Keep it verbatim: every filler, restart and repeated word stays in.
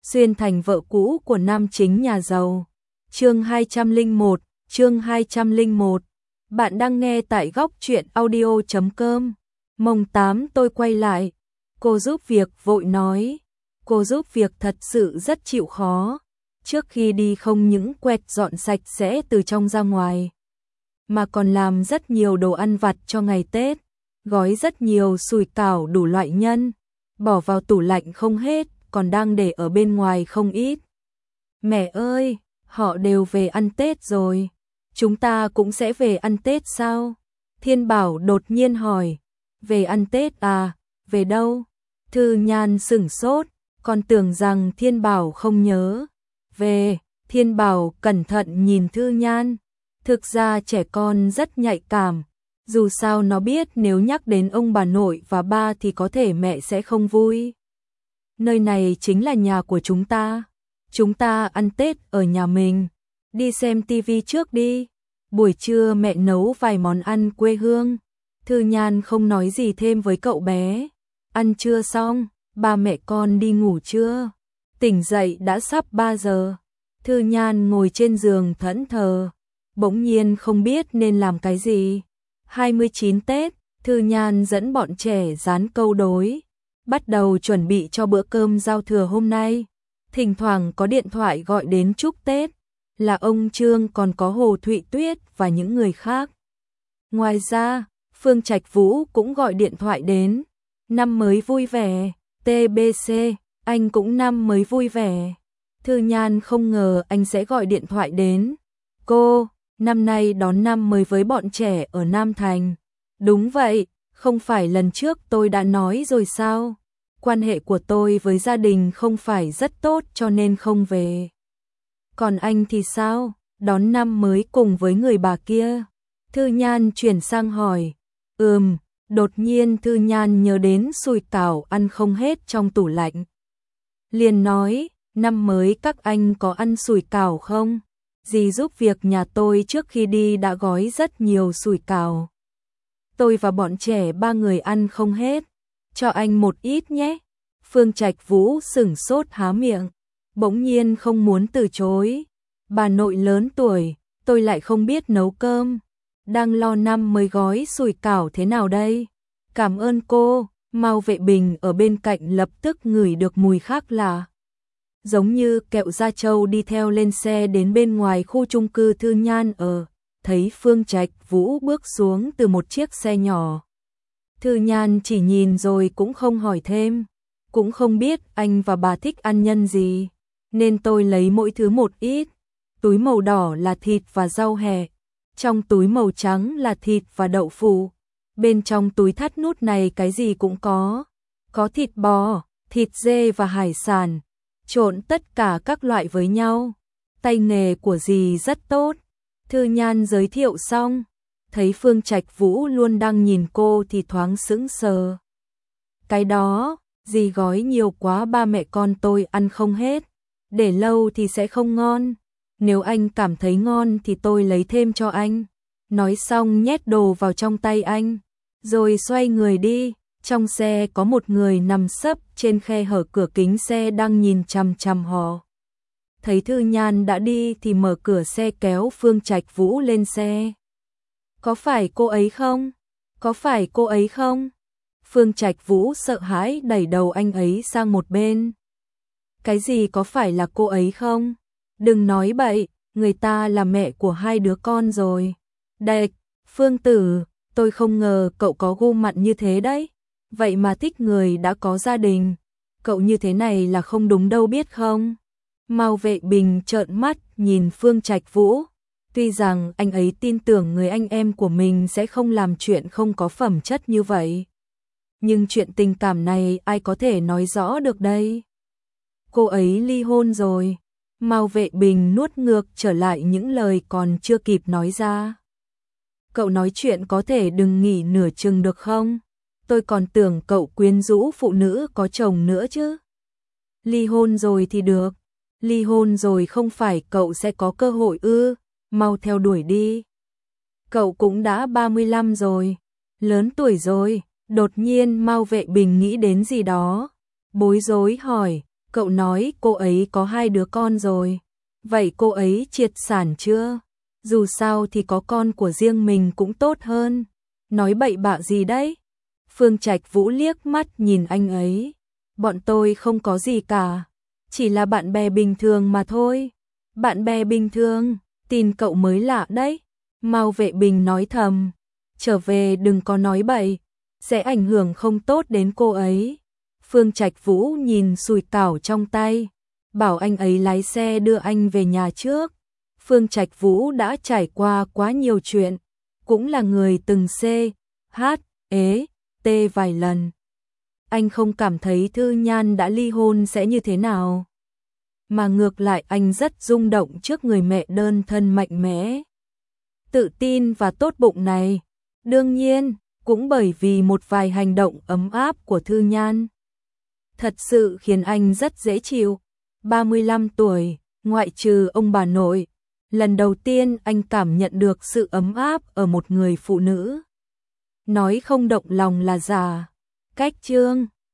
xuyên thành vợ cũ của nam chính nhà giàu. Chương hai trăm lẻ một, chương hai trăm lẻ một. Bạn đang nghe tại góc truyện audio chấm com. Mồng tám tôi quay lại. Cô giúp việc vội nói. Cô giúp việc thật sự rất chịu khó. Trước khi đi không những quét dọn sạch sẽ từ trong ra ngoài, mà còn làm rất nhiều đồ ăn vặt cho ngày Tết. Gói rất nhiều sủi cảo đủ loại nhân, bỏ vào tủ lạnh không hết, còn đang để ở bên ngoài không ít. Mẹ ơi, họ đều về ăn Tết rồi. Chúng ta cũng sẽ về ăn Tết sao? Thiên Bảo đột nhiên hỏi. Về ăn Tết à? Về đâu? Thư Nhan sửng sốt, còn tưởng rằng Thiên Bảo không nhớ. Về, Thiên Bảo cẩn thận nhìn Thư Nhan. Thực ra trẻ con rất nhạy cảm. Dù sao nó biết nếu nhắc đến ông bà nội và ba thì có thể mẹ sẽ không vui. Nơi này chính là nhà của chúng ta. Chúng ta ăn Tết ở nhà mình. Đi xem tivi trước đi. Buổi trưa mẹ nấu vài món ăn quê hương. Thư Nhan không nói gì thêm với cậu bé. Ăn trưa xong, ba mẹ con đi ngủ chưa? Tỉnh dậy đã sắp ba giờ. Thư Nhan ngồi trên giường thẫn thờ, bỗng nhiên không biết nên làm cái gì. hai mươi chín Tết, Thư Nhan dẫn bọn trẻ dán câu đối, bắt đầu chuẩn bị cho bữa cơm giao thừa hôm nay. Thỉnh thoảng có điện thoại gọi đến chúc Tết, là ông Trương, còn có Hồ Thụy Tuyết và những người khác. Ngoài ra, Phương Trạch Vũ cũng gọi điện thoại đến. Năm mới vui vẻ, tê bê xê, anh cũng năm mới vui vẻ. Thư Nhan không ngờ anh sẽ gọi điện thoại đến. Cô, năm nay đón năm mới với bọn trẻ ở Nam Thành. Đúng vậy, không phải lần trước tôi đã nói rồi sao? Quan hệ của tôi với gia đình không phải rất tốt cho nên không về. Còn anh thì sao? Đón năm mới cùng với người bà kia? Thư Nhan chuyển sang hỏi. Ừm, đột nhiên Thư Nhan nhớ đến sủi cảo ăn không hết trong tủ lạnh. Liền nói, năm mới các anh có ăn sủi cảo không? Dì giúp việc nhà tôi trước khi đi đã gói rất nhiều sủi cảo. Tôi và bọn trẻ ba người ăn không hết. Cho anh một ít nhé. Phương Trạch Vũ sửng sốt há miệng, bỗng nhiên không muốn từ chối. Bà nội lớn tuổi, tôi lại không biết nấu cơm. Đang lo năm mới gói sủi cảo thế nào đây? Cảm ơn cô. Mao Vệ Bình ở bên cạnh lập tức ngửi được mùi khác lạ. Giống như kẹo da trâu đi theo lên xe đến bên ngoài khu chung cư Thư Nhan ở. Thấy Phương Trạch Vũ bước xuống từ một chiếc xe nhỏ. Thư Nhan chỉ nhìn rồi cũng không hỏi thêm. Cũng không biết anh và bà thích ăn nhân gì, nên tôi lấy mỗi thứ một ít. Túi màu đỏ là thịt và rau hẹ. Trong túi màu trắng là thịt và đậu phụ. Bên trong túi thắt nút này cái gì cũng có. Có thịt bò, thịt dê và hải sản. Trộn tất cả các loại với nhau. Tay nghề của dì rất tốt. Thư Nhan giới thiệu xong, thấy Phương Trạch Vũ luôn đang nhìn cô thì thoáng sững sờ. Cái đó, dì gói nhiều quá, ba mẹ con tôi ăn không hết. Để lâu thì sẽ không ngon. Nếu anh cảm thấy ngon thì tôi lấy thêm cho anh. Nói xong nhét đồ vào trong tay anh, rồi xoay người đi. Trong xe có một người nằm sấp trên khe hở cửa kính xe đang nhìn chằm chằm họ. Thấy Thư Nhan đã đi thì mở cửa xe kéo Phương Trạch Vũ lên xe. Có phải cô ấy không? Có phải cô ấy không? Phương Trạch Vũ sợ hãi đẩy đầu anh ấy sang một bên. Cái gì có phải là cô ấy không? Đừng nói bậy, người ta là mẹ của hai đứa con rồi. Đệch, Phương Tử, tôi không ngờ cậu có gu mặn như thế đấy. Vậy mà thích người đã có gia đình. Cậu như thế này là không đúng đâu biết không? Mao Vệ Bình trợn mắt nhìn Phương Trạch Vũ. Tuy rằng anh ấy tin tưởng người anh em của mình sẽ không làm chuyện không có phẩm chất như vậy, nhưng chuyện tình cảm này ai có thể nói rõ được đây? Cô ấy ly hôn rồi. Mao Vệ Bình nuốt ngược trở lại những lời còn chưa kịp nói ra. Cậu nói chuyện có thể đừng nghỉ nửa chừng được không? Tôi còn tưởng cậu quyến rũ phụ nữ có chồng nữa chứ. Ly hôn rồi thì được. Ly hôn rồi không phải cậu sẽ có cơ hội ư? Mau theo đuổi đi. Cậu cũng đã ba mươi lăm rồi. Lớn tuổi rồi. Đột nhiên Mao Vệ Bình nghĩ đến gì đó. Bối rối hỏi. Cậu nói cô ấy có hai đứa con rồi. Vậy cô ấy triệt sản chưa? Dù sao thì có con của riêng mình cũng tốt hơn. Nói bậy bạ gì đấy? Phương Trạch Vũ liếc mắt nhìn anh ấy. Bọn tôi không có gì cả. Chỉ là bạn bè bình thường mà thôi. Bạn bè bình thường, tin cậu mới lạ đấy. Mao Vệ Bình nói thầm. Trở về đừng có nói bậy, sẽ ảnh hưởng không tốt đến cô ấy. Phương Trạch Vũ nhìn sùi cảo trong tay, bảo anh ấy lái xe đưa anh về nhà trước. Phương Trạch Vũ đã trải qua quá nhiều chuyện, cũng là người từng C, H, ế, T vài lần. Anh không cảm thấy Thư Nhan đã ly hôn sẽ như thế nào, mà ngược lại anh rất rung động trước người mẹ đơn thân mạnh mẽ, tự tin và tốt bụng này. Đương nhiên, cũng bởi vì một vài hành động ấm áp của Thư Nhan. Thật sự khiến anh rất dễ chịu. ba mươi lăm tuổi, ngoại trừ ông bà nội, lần đầu tiên anh cảm nhận được sự ấm áp ở một người phụ nữ. Nói không động lòng là giả. Cách chương